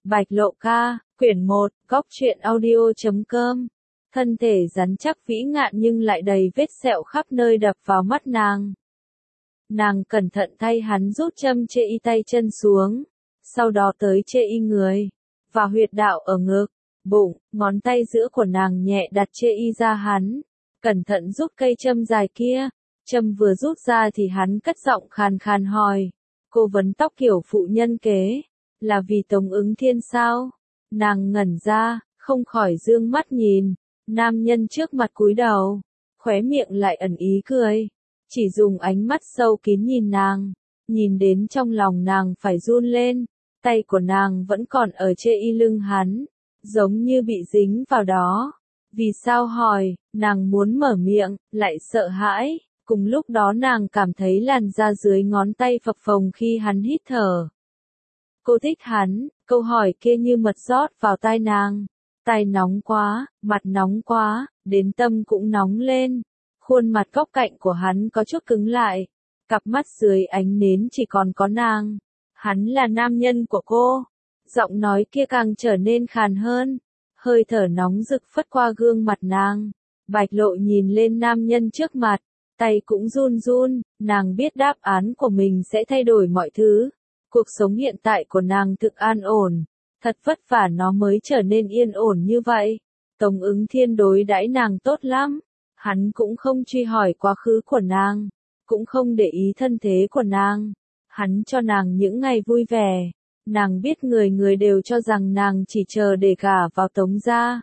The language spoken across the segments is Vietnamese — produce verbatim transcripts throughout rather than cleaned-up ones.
Bạch Lộ ca, quyển một, góc truyện audio chấm com. Thân thể rắn chắc vĩ ngạn nhưng lại đầy vết sẹo khắp nơi đập vào mắt nàng. Nàng cẩn thận thay hắn rút châm chê y tay chân xuống, sau đó tới chê y người, và huyệt đạo ở ngực, bụng, ngón tay giữa của nàng nhẹ đặt chê y ra hắn, cẩn thận rút cây châm dài kia. Châm vừa rút ra thì hắn cất giọng khàn khàn hỏi, cô vấn tóc kiểu phụ nhân kế, là vì Tống Ứng Thiên sao? Nàng ngẩn ra, không khỏi dương mắt nhìn, nam nhân trước mặt cúi đầu, khóe miệng lại ẩn ý cười, chỉ dùng ánh mắt sâu kín nhìn nàng, nhìn đến trong lòng nàng phải run lên, tay của nàng vẫn còn ở chê y lưng hắn, giống như bị dính vào đó. Vì sao hỏi, nàng muốn mở miệng, lại sợ hãi, cùng lúc đó nàng cảm thấy làn da dưới ngón tay phập phồng khi hắn hít thở. Cô thích hắn, câu hỏi kia như mật rót vào tai nàng. Tai nóng quá, mặt nóng quá, đến tâm cũng nóng lên. Khuôn mặt góc cạnh của hắn có chút cứng lại. Cặp mắt dưới ánh nến chỉ còn có nàng. Hắn là nam nhân của cô. Giọng nói kia càng trở nên khàn hơn. Hơi thở nóng rực phất qua gương mặt nàng. Bạch Lộ nhìn lên nam nhân trước mặt. Tay cũng run run, nàng biết đáp án của mình sẽ thay đổi mọi thứ. Cuộc sống hiện tại của nàng thực an ổn, thật vất vả nó mới trở nên yên ổn như vậy. Tống Ứng Thiên đối đãi nàng tốt lắm, hắn cũng không truy hỏi quá khứ của nàng, cũng không để ý thân thế của nàng. Hắn cho nàng những ngày vui vẻ, nàng biết người người đều cho rằng nàng chỉ chờ để gả vào Tống gia.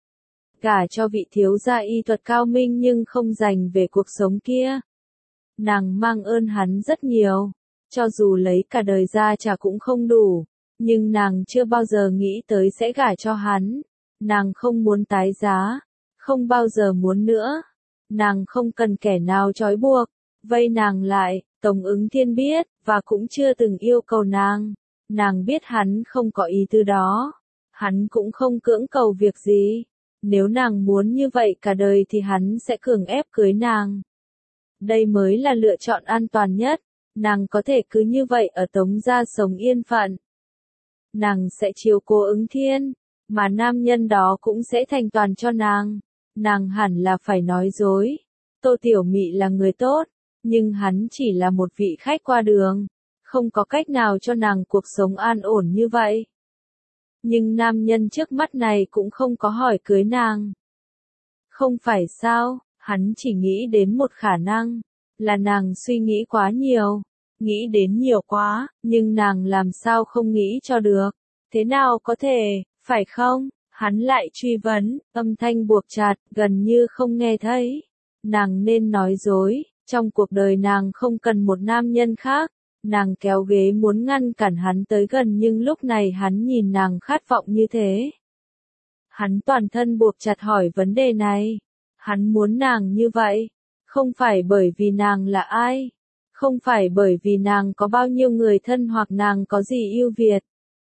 Gả cho vị thiếu gia y thuật cao minh nhưng không dành về cuộc sống kia. Nàng mang ơn hắn rất nhiều. Cho dù lấy cả đời ra trả cũng không đủ, nhưng nàng chưa bao giờ nghĩ tới sẽ gả cho hắn. Nàng không muốn tái giá, không bao giờ muốn nữa. Nàng không cần kẻ nào trói buộc, vây nàng lại. Tống Ứng Thiên biết, và cũng chưa từng yêu cầu nàng. Nàng biết hắn không có ý tư đó. Hắn cũng không cưỡng cầu việc gì. Nếu nàng muốn như vậy cả đời thì hắn sẽ cưỡng ép cưới nàng. Đây mới là lựa chọn an toàn nhất. Nàng có thể cứ như vậy ở Tống gia sống yên phận. Nàng sẽ chiều cố Ứng Thiên, mà nam nhân đó cũng sẽ thành toàn cho nàng. Nàng hẳn là phải nói dối. Tô Tiểu Mị là người tốt, nhưng hắn chỉ là một vị khách qua đường, không có cách nào cho nàng cuộc sống an ổn như vậy. Nhưng nam nhân trước mắt này cũng không có hỏi cưới nàng. Không phải sao, hắn chỉ nghĩ đến một khả năng. Là nàng suy nghĩ quá nhiều, nghĩ đến nhiều quá, nhưng nàng làm sao không nghĩ cho được. Thế nào có thể, phải không? Hắn lại truy vấn, âm thanh buộc chặt, gần như không nghe thấy. Nàng nên nói dối, trong cuộc đời nàng không cần một nam nhân khác. Nàng kéo ghế muốn ngăn cản hắn tới gần nhưng lúc này hắn nhìn nàng khát vọng như thế. Hắn toàn thân buộc chặt hỏi vấn đề này. Hắn muốn nàng như vậy. Không phải bởi vì nàng là ai, không phải bởi vì nàng có bao nhiêu người thân hoặc nàng có gì ưu việt.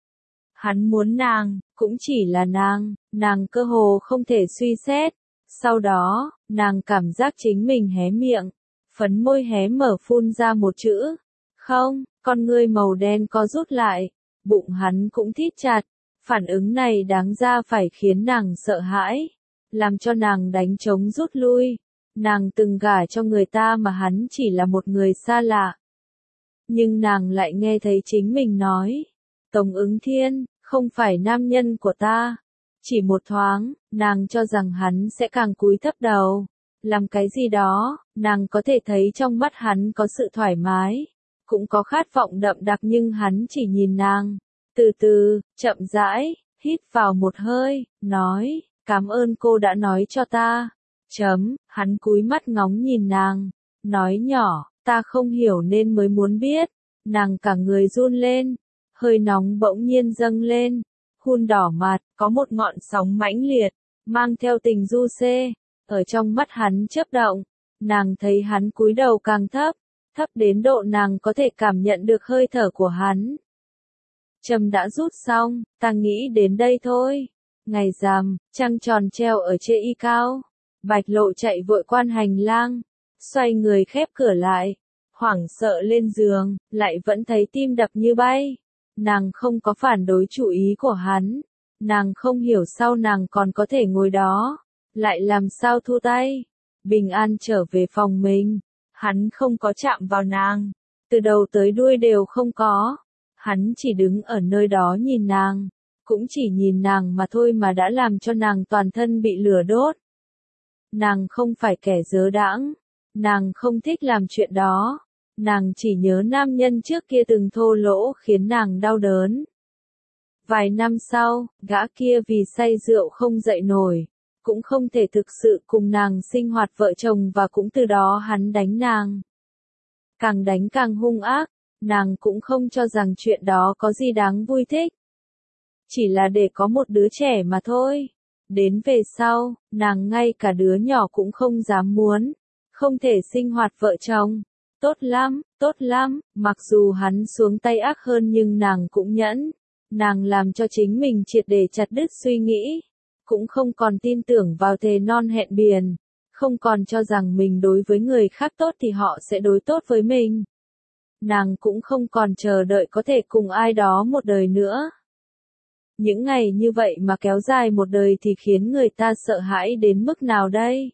Hắn muốn nàng, cũng chỉ là nàng, nàng cơ hồ không thể suy xét. Sau đó, nàng cảm giác chính mình hé miệng, phấn môi hé mở phun ra một chữ. Không, con ngươi màu đen co rút lại, bụng hắn cũng thít chặt. Phản ứng này đáng ra phải khiến nàng sợ hãi, làm cho nàng đánh trống rút lui. Nàng từng gả cho người ta mà hắn chỉ là một người xa lạ. Nhưng nàng lại nghe thấy chính mình nói. Tống Ứng Thiên, không phải nam nhân của ta. Chỉ một thoáng, nàng cho rằng hắn sẽ càng cúi thấp đầu. Làm cái gì đó, nàng có thể thấy trong mắt hắn có sự thoải mái. Cũng có khát vọng đậm đặc nhưng hắn chỉ nhìn nàng. Từ từ, chậm rãi, hít vào một hơi, nói, cảm ơn cô đã nói cho ta. Chấm, hắn cúi mắt ngóng nhìn nàng, nói nhỏ, ta không hiểu nên mới muốn biết. Nàng cả người run lên, hơi nóng bỗng nhiên dâng lên, hun đỏ mặt, có một ngọn sóng mãnh liệt, mang theo tình du xê, ở trong mắt hắn chớp động. Nàng thấy hắn cúi đầu càng thấp, thấp đến độ nàng có thể cảm nhận được hơi thở của hắn. Châm đã rút xong, ta nghĩ đến đây thôi. Ngày rằm, trăng tròn treo ở chê y cao. Bạch Lộ chạy vội quan hành lang, xoay người khép cửa lại, hoảng sợ lên giường, lại vẫn thấy tim đập như bay. Nàng không có phản đối chủ ý của hắn. Nàng không hiểu sao nàng còn có thể ngồi đó. Lại làm sao thu tay. Bình an trở về phòng mình. Hắn không có chạm vào nàng. Từ đầu tới đuôi đều không có. Hắn chỉ đứng ở nơi đó nhìn nàng. Cũng chỉ nhìn nàng mà thôi mà đã làm cho nàng toàn thân bị lửa đốt. Nàng không phải kẻ dớ đãng. Nàng không thích làm chuyện đó. Nàng chỉ nhớ nam nhân trước kia từng thô lỗ khiến nàng đau đớn. Vài năm sau, gã kia vì say rượu không dậy nổi. Cũng không thể thực sự cùng nàng sinh hoạt vợ chồng và cũng từ đó hắn đánh nàng. Càng đánh càng hung ác, nàng cũng không cho rằng chuyện đó có gì đáng vui thích. Chỉ là để có một đứa trẻ mà thôi. Đến về sau, nàng ngay cả đứa nhỏ cũng không dám muốn. Không thể sinh hoạt vợ chồng. Tốt lắm, tốt lắm, mặc dù hắn xuống tay ác hơn nhưng nàng cũng nhẫn. Nàng làm cho chính mình triệt để chặt đứt suy nghĩ. Cũng không còn tin tưởng vào thề non hẹn biển. Không còn cho rằng mình đối với người khác tốt thì họ sẽ đối tốt với mình. Nàng cũng không còn chờ đợi có thể cùng ai đó một đời nữa. Những ngày như vậy mà kéo dài một đời thì khiến người ta sợ hãi đến mức nào đây?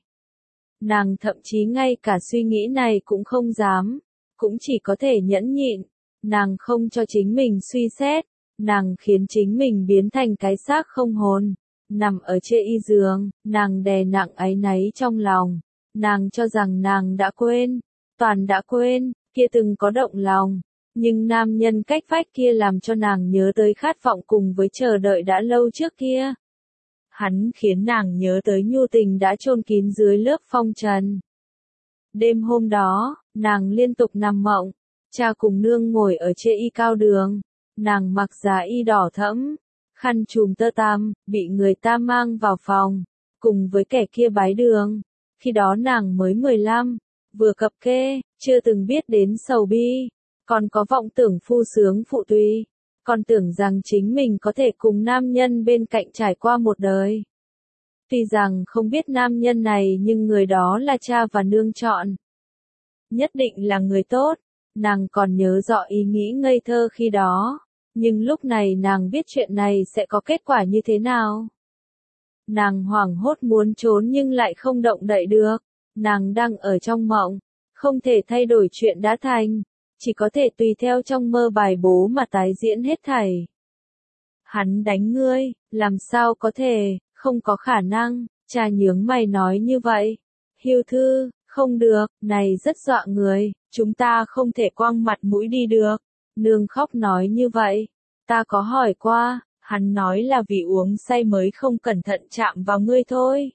Nàng thậm chí ngay cả suy nghĩ này cũng không dám. Cũng chỉ có thể nhẫn nhịn. Nàng không cho chính mình suy xét. Nàng khiến chính mình biến thành cái xác không hồn. Nằm ở trên y giường, nàng đè nặng áy náy trong lòng. Nàng cho rằng nàng đã quên. Toàn đã quên, kia từng có động lòng. Nhưng nam nhân cách vách kia làm cho nàng nhớ tới khát vọng cùng với chờ đợi đã lâu trước kia. Hắn khiến nàng nhớ tới nhu tình đã chôn kín dưới lớp phong trần. Đêm hôm đó, nàng liên tục nằm mộng. Cha cùng nương ngồi ở trên y cao đường. Nàng mặc giá y đỏ thẫm, khăn trùm tơ tằm, bị người ta mang vào phòng, cùng với kẻ kia bái đường. Khi đó nàng mới mười lăm, vừa cập kê, chưa từng biết đến sầu bi, còn có vọng tưởng phu sướng phụ tùy, còn tưởng rằng chính mình có thể cùng nam nhân bên cạnh trải qua một đời. Tuy rằng không biết nam nhân này nhưng người đó là cha và nương chọn. Nhất định là người tốt, nàng còn nhớ rõ ý nghĩ ngây thơ khi đó. Nhưng lúc này nàng biết chuyện này sẽ có kết quả như thế nào. Nàng hoảng hốt muốn trốn nhưng lại không động đậy được. Nàng đang ở trong mộng. Không thể thay đổi chuyện đã thành. Chỉ có thể tùy theo trong mơ bài bố mà tái diễn hết thảy. Hắn đánh ngươi, làm sao có thể, không có khả năng. Cha nhướng mày nói như vậy. Hiêu Thư, không được, này rất dọa người. Chúng ta không thể quăng mặt mũi đi được. Nương khóc nói như vậy. Ta có hỏi qua, hắn nói là vì uống say mới không cẩn thận chạm vào ngươi thôi.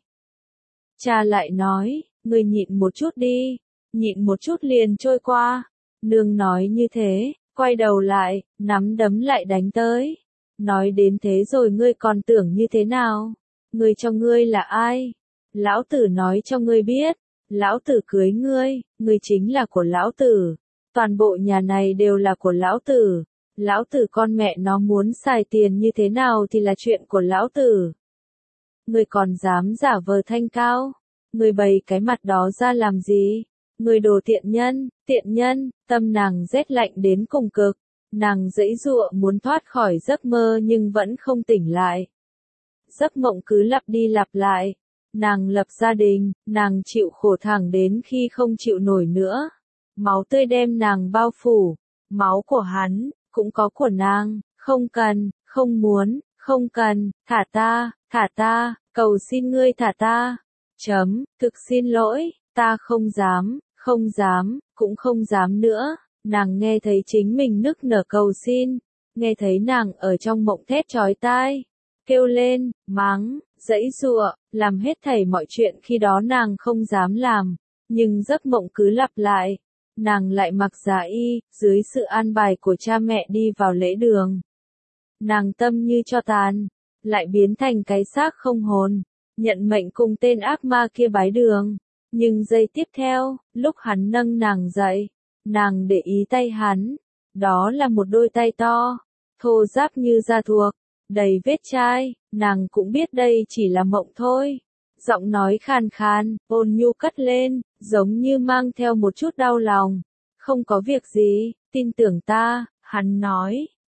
Cha lại nói, ngươi nhịn một chút đi, nhịn một chút liền trôi qua. Nương nói như thế, quay đầu lại, nắm đấm lại đánh tới. Nói đến thế rồi ngươi còn tưởng như thế nào? Ngươi cho ngươi là ai? Lão tử nói cho ngươi biết, lão tử cưới ngươi, ngươi chính là của lão tử. Toàn bộ nhà này đều là của lão tử. Lão tử con mẹ nó muốn xài tiền như thế nào thì là chuyện của lão tử. Ngươi còn dám giả vờ thanh cao. Ngươi bày cái mặt đó ra làm gì? Ngươi đồ tiện nhân, tiện nhân, tâm nàng rét lạnh đến cùng cực. Nàng giãy giụa muốn thoát khỏi giấc mơ nhưng vẫn không tỉnh lại. Giấc mộng cứ lặp đi lặp lại. Nàng lập gia đình, nàng chịu khổ thẳng đến khi không chịu nổi nữa. Máu tươi đem nàng bao phủ. Máu của hắn, cũng có của nàng. Không cần, không muốn, không cần, thả ta, thả ta, cầu xin ngươi thả ta. Chấm, thực xin lỗi, ta không dám, không dám, cũng không dám nữa. Nàng nghe thấy chính mình nức nở cầu xin. Nghe thấy nàng ở trong mộng thét chói tai. Kêu lên, mắng, giãy giụa, làm hết thảy mọi chuyện khi đó nàng không dám làm. Nhưng giấc mộng cứ lặp lại. Nàng lại mặc giả y, dưới sự an bài của cha mẹ đi vào lễ đường. Nàng tâm như tro tàn, lại biến thành cái xác không hồn, nhận mệnh cùng tên ác ma kia bái đường. Nhưng giây tiếp theo, lúc hắn nâng nàng dậy, nàng để ý tay hắn. Đó là một đôi tay to, thô ráp như da thuộc, đầy vết chai. Nàng cũng biết đây chỉ là mộng thôi. Giọng nói khàn khàn, ôn nhu cất lên, giống như mang theo một chút đau lòng. Không có việc gì, tin tưởng ta, hắn nói,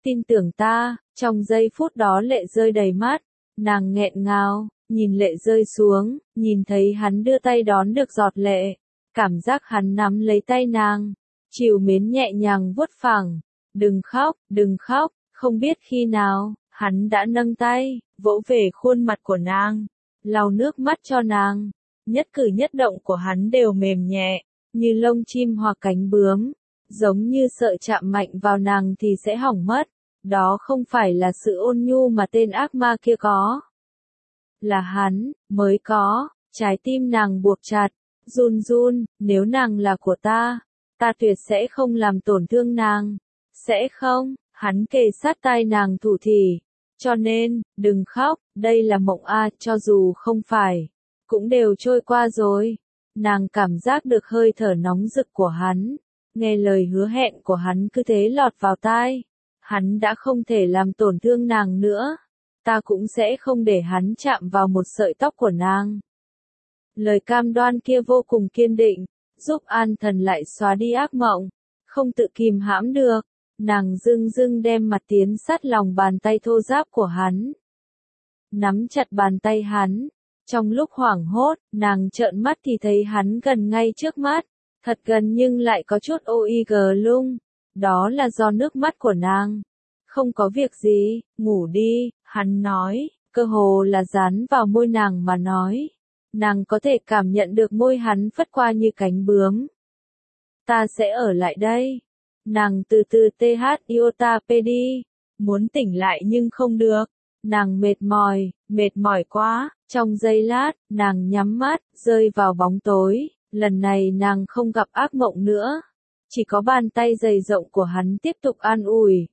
tin tưởng ta, trong giây phút đó lệ rơi đầy mắt, nàng nghẹn ngào, nhìn lệ rơi xuống, nhìn thấy hắn đưa tay đón được giọt lệ, cảm giác hắn nắm lấy tay nàng, trìu mến nhẹ nhàng vuốt phẳng, đừng khóc, đừng khóc, không biết khi nào, hắn đã nâng tay, vỗ về khuôn mặt của nàng, lau nước mắt cho nàng, nhất cử nhất động của hắn đều mềm nhẹ, như lông chim hoặc cánh bướm, giống như sợ chạm mạnh vào nàng thì sẽ hỏng mất, đó không phải là sự ôn nhu mà tên ác ma kia có. Là hắn, mới có, trái tim nàng buộc chặt, run run, nếu nàng là của ta, ta tuyệt sẽ không làm tổn thương nàng, sẽ không, hắn kề sát tai nàng thủ thỉ, cho nên, đừng khóc, đây là mộng a, cho dù không phải, cũng đều trôi qua rồi, nàng cảm giác được hơi thở nóng rực của hắn, nghe lời hứa hẹn của hắn cứ thế lọt vào tai, hắn đã không thể làm tổn thương nàng nữa. Ta cũng sẽ không để hắn chạm vào một sợi tóc của nàng. Lời cam đoan kia vô cùng kiên định, giúp An Thần lại xóa đi ác mộng, không tự kìm hãm được, nàng dưng dưng đem mặt tiến sát lòng bàn tay thô ráp của hắn. Nắm chặt bàn tay hắn, trong lúc hoảng hốt, nàng trợn mắt thì thấy hắn gần ngay trước mắt, thật gần nhưng lại có chút ô y gờ lung, đó là do nước mắt của nàng. Không có việc gì, ngủ đi, hắn nói, cơ hồ là dán vào môi nàng mà nói. Nàng có thể cảm nhận được môi hắn phất qua như cánh bướm. Ta sẽ ở lại đây. Nàng từ từ th iota pedi, muốn tỉnh lại nhưng không được. Nàng mệt mỏi, mệt mỏi quá, trong giây lát, nàng nhắm mắt, rơi vào bóng tối. Lần này nàng không gặp ác mộng nữa. Chỉ có bàn tay dày rộng của hắn tiếp tục an ủi.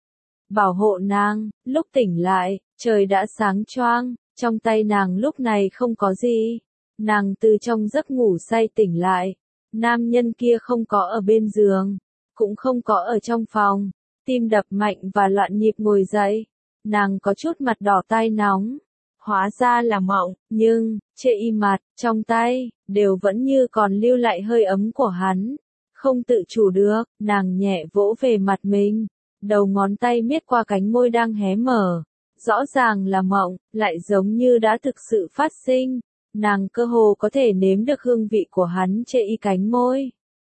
Bảo hộ nàng, lúc tỉnh lại, trời đã sáng choang, trong tay nàng lúc này không có gì. Nàng từ trong giấc ngủ say tỉnh lại, nam nhân kia không có ở bên giường, cũng không có ở trong phòng, tim đập mạnh và loạn nhịp ngồi dậy. Nàng có chút mặt đỏ tai nóng, hóa ra là mộng, nhưng, chệ y mặt, trong tay, đều vẫn như còn lưu lại hơi ấm của hắn. Không tự chủ được, nàng nhẹ vỗ về mặt mình. Đầu ngón tay miết qua cánh môi đang hé mở, rõ ràng là mộng, lại giống như đã thực sự phát sinh, nàng cơ hồ có thể nếm được hương vị của hắn trên y cánh môi.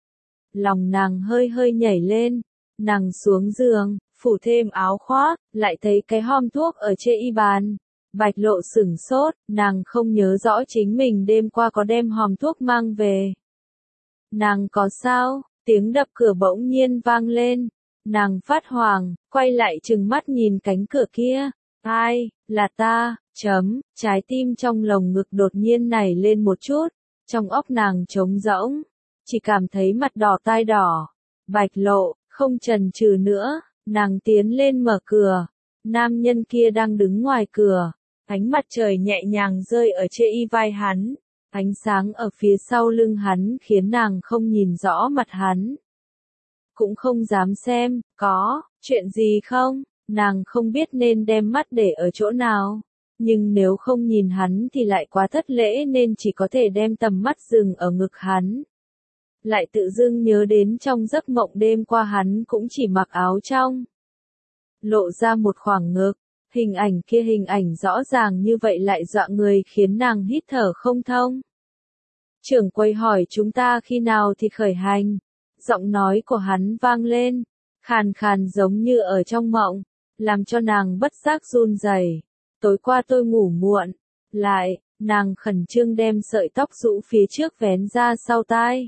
Lòng nàng hơi hơi nhảy lên, nàng xuống giường, phủ thêm áo khoác, lại thấy cái hòm thuốc ở trên y bàn. Bạch Lộ sửng sốt, nàng không nhớ rõ chính mình đêm qua có đem hòm thuốc mang về. Nàng có sao? Tiếng đập cửa bỗng nhiên vang lên. Nàng phát hoảng, quay lại trừng mắt nhìn cánh cửa kia. Ai, là ta, chấm, trái tim trong lồng ngực đột nhiên nảy lên một chút. Trong óc nàng trống rỗng, chỉ cảm thấy mặt đỏ tai đỏ. Bạch Lộ, không chần chừ nữa, nàng tiến lên mở cửa. Nam nhân kia đang đứng ngoài cửa, ánh mặt trời nhẹ nhàng rơi ở trên y vai hắn. Ánh sáng ở phía sau lưng hắn khiến nàng không nhìn rõ mặt hắn. Cũng không dám xem, có, chuyện gì không, nàng không biết nên đem mắt để ở chỗ nào. Nhưng nếu không nhìn hắn thì lại quá thất lễ nên chỉ có thể đem tầm mắt dừng ở ngực hắn. Lại tự dưng nhớ đến trong giấc mộng đêm qua hắn cũng chỉ mặc áo trong. Lộ ra một khoảng ngực, hình ảnh kia hình ảnh rõ ràng như vậy lại dọa người khiến nàng hít thở không thông. Trưởng quầy hỏi chúng ta khi nào thì khởi hành. Giọng nói của hắn vang lên, khàn khàn giống như ở trong mộng, làm cho nàng bất giác run rẩy. Tối qua tôi ngủ muộn, lại, nàng khẩn trương đem sợi tóc rũ phía trước vén ra sau tai.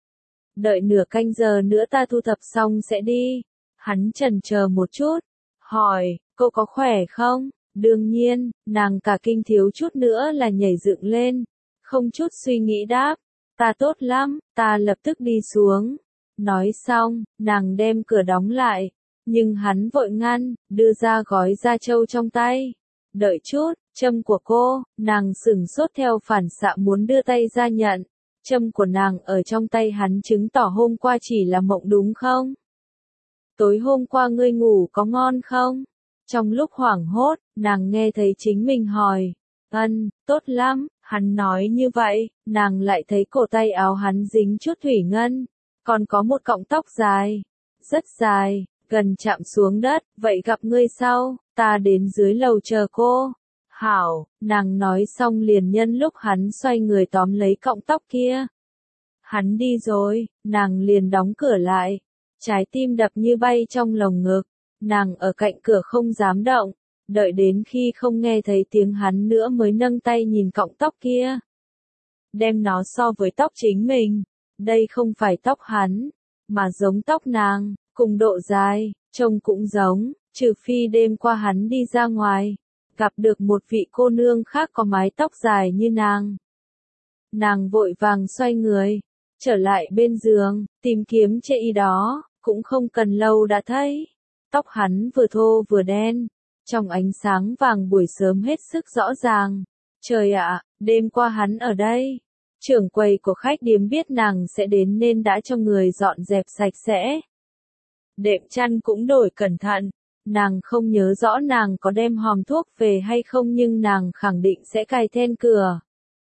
Đợi nửa canh giờ nữa ta thu thập xong sẽ đi. Hắn chần chờ một chút, hỏi, cô có khỏe không? Đương nhiên, nàng cả kinh thiếu chút nữa là nhảy dựng lên, không chút suy nghĩ đáp, ta tốt lắm, ta lập tức đi xuống. Nói xong, nàng đem cửa đóng lại, nhưng hắn vội ngăn, đưa ra gói da trâu trong tay. Đợi chút, châm của cô, nàng sửng sốt theo phản xạ muốn đưa tay ra nhận. Châm của nàng ở trong tay hắn chứng tỏ hôm qua chỉ là mộng đúng không? Tối hôm qua ngươi ngủ có ngon không? Trong lúc hoảng hốt, nàng nghe thấy chính mình hỏi. Ân, tốt lắm, hắn nói như vậy, nàng lại thấy cổ tay áo hắn dính chút thủy ngân. Còn có một cọng tóc dài, rất dài, gần chạm xuống đất, vậy gặp ngươi sau, ta đến dưới lầu chờ cô. Hảo, nàng nói xong liền nhân lúc hắn xoay người tóm lấy cọng tóc kia. Hắn đi rồi, nàng liền đóng cửa lại. Trái tim đập như bay trong lồng ngực, nàng ở cạnh cửa không dám động, đợi đến khi không nghe thấy tiếng hắn nữa mới nâng tay nhìn cọng tóc kia. Đem nó so với tóc chính mình, đây không phải tóc hắn, mà giống tóc nàng, cùng độ dài, trông cũng giống, trừ phi đêm qua hắn đi ra ngoài, gặp được một vị cô nương khác có mái tóc dài như nàng. Nàng vội vàng xoay người, trở lại bên giường, tìm kiếm chệ y đó, cũng không cần lâu đã thấy. Tóc hắn vừa thô vừa đen, trong ánh sáng vàng buổi sớm hết sức rõ ràng. Trời ạ, đêm qua hắn ở đây. Trưởng quầy của khách điếm biết nàng sẽ đến nên đã cho người dọn dẹp sạch sẽ. Đệm chăn cũng đổi cẩn thận. Nàng không nhớ rõ nàng có đem hòm thuốc về hay không nhưng nàng khẳng định sẽ cài then cửa.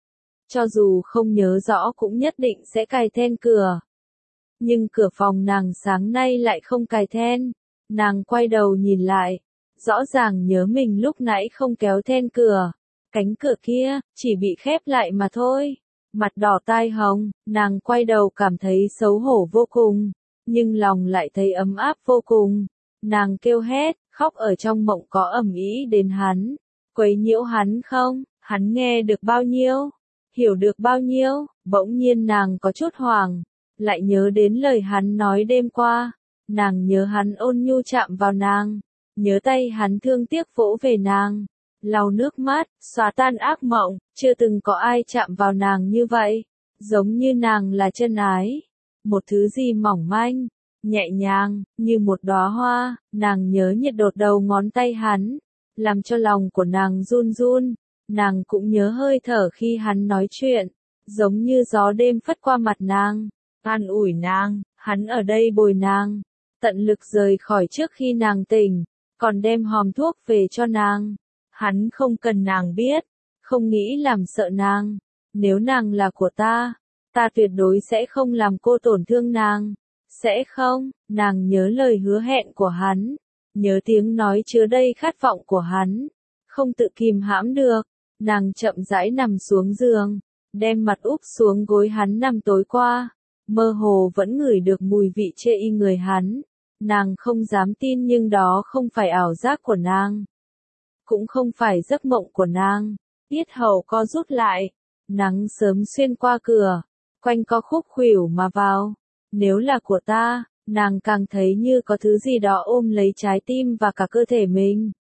Cho dù không nhớ rõ cũng nhất định sẽ cài then cửa. Nhưng cửa phòng nàng sáng nay lại không cài then. Nàng quay đầu nhìn lại. Rõ ràng nhớ mình lúc nãy không kéo then cửa. Cánh cửa kia, chỉ bị khép lại mà thôi. Mặt đỏ tai hồng, nàng quay đầu cảm thấy xấu hổ vô cùng. Nhưng lòng lại thấy ấm áp vô cùng. Nàng kêu hét, khóc ở trong mộng có ầm ĩ đến hắn. Quấy nhiễu hắn không, hắn nghe được bao nhiêu, hiểu được bao nhiêu, bỗng nhiên nàng có chút hoảng. Lại nhớ đến lời hắn nói đêm qua. Nàng nhớ hắn ôn nhu chạm vào nàng. Nhớ tay hắn thương tiếc vỗ về nàng. Lau nước mắt, xóa tan ác mộng, chưa từng có ai chạm vào nàng như vậy. Giống như nàng là chân ái. Một thứ gì mỏng manh, nhẹ nhàng, như một đóa hoa, nàng nhớ nhiệt đột đầu ngón tay hắn, làm cho lòng của nàng run run. Nàng cũng nhớ hơi thở khi hắn nói chuyện, giống như gió đêm phất qua mặt nàng, an ủi nàng, hắn ở đây bồi nàng, tận lực rời khỏi trước khi nàng tỉnh, còn đem hòm thuốc về cho nàng. Hắn không cần nàng biết, không nghĩ làm sợ nàng. Nếu nàng là của ta, ta tuyệt đối sẽ không làm cô tổn thương nàng. Sẽ không, nàng nhớ lời hứa hẹn của hắn, nhớ tiếng nói chứa đầy khát vọng của hắn, không tự kìm hãm được. Nàng chậm rãi nằm xuống giường, đem mặt úp xuống gối hắn nằm tối qua, mơ hồ vẫn ngửi được mùi vị chê y người hắn. Nàng không dám tin nhưng đó không phải ảo giác của nàng, cũng không phải giấc mộng của nàng. Yết hầu co rút lại, nắng sớm xuyên qua cửa, quanh co khúc khuỷu mà vào. Nếu là của ta, nàng càng thấy như có thứ gì đó ôm lấy trái tim và cả cơ thể mình.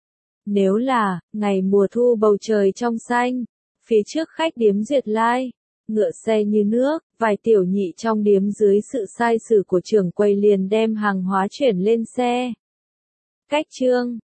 Nếu là, ngày mùa thu bầu trời trong xanh, phía trước khách điếm Duyệt Lai, ngựa xe như nước, vài tiểu nhị trong điếm dưới sự sai sử của trưởng quầy liền đem hàng hóa chuyển lên xe. Cách chương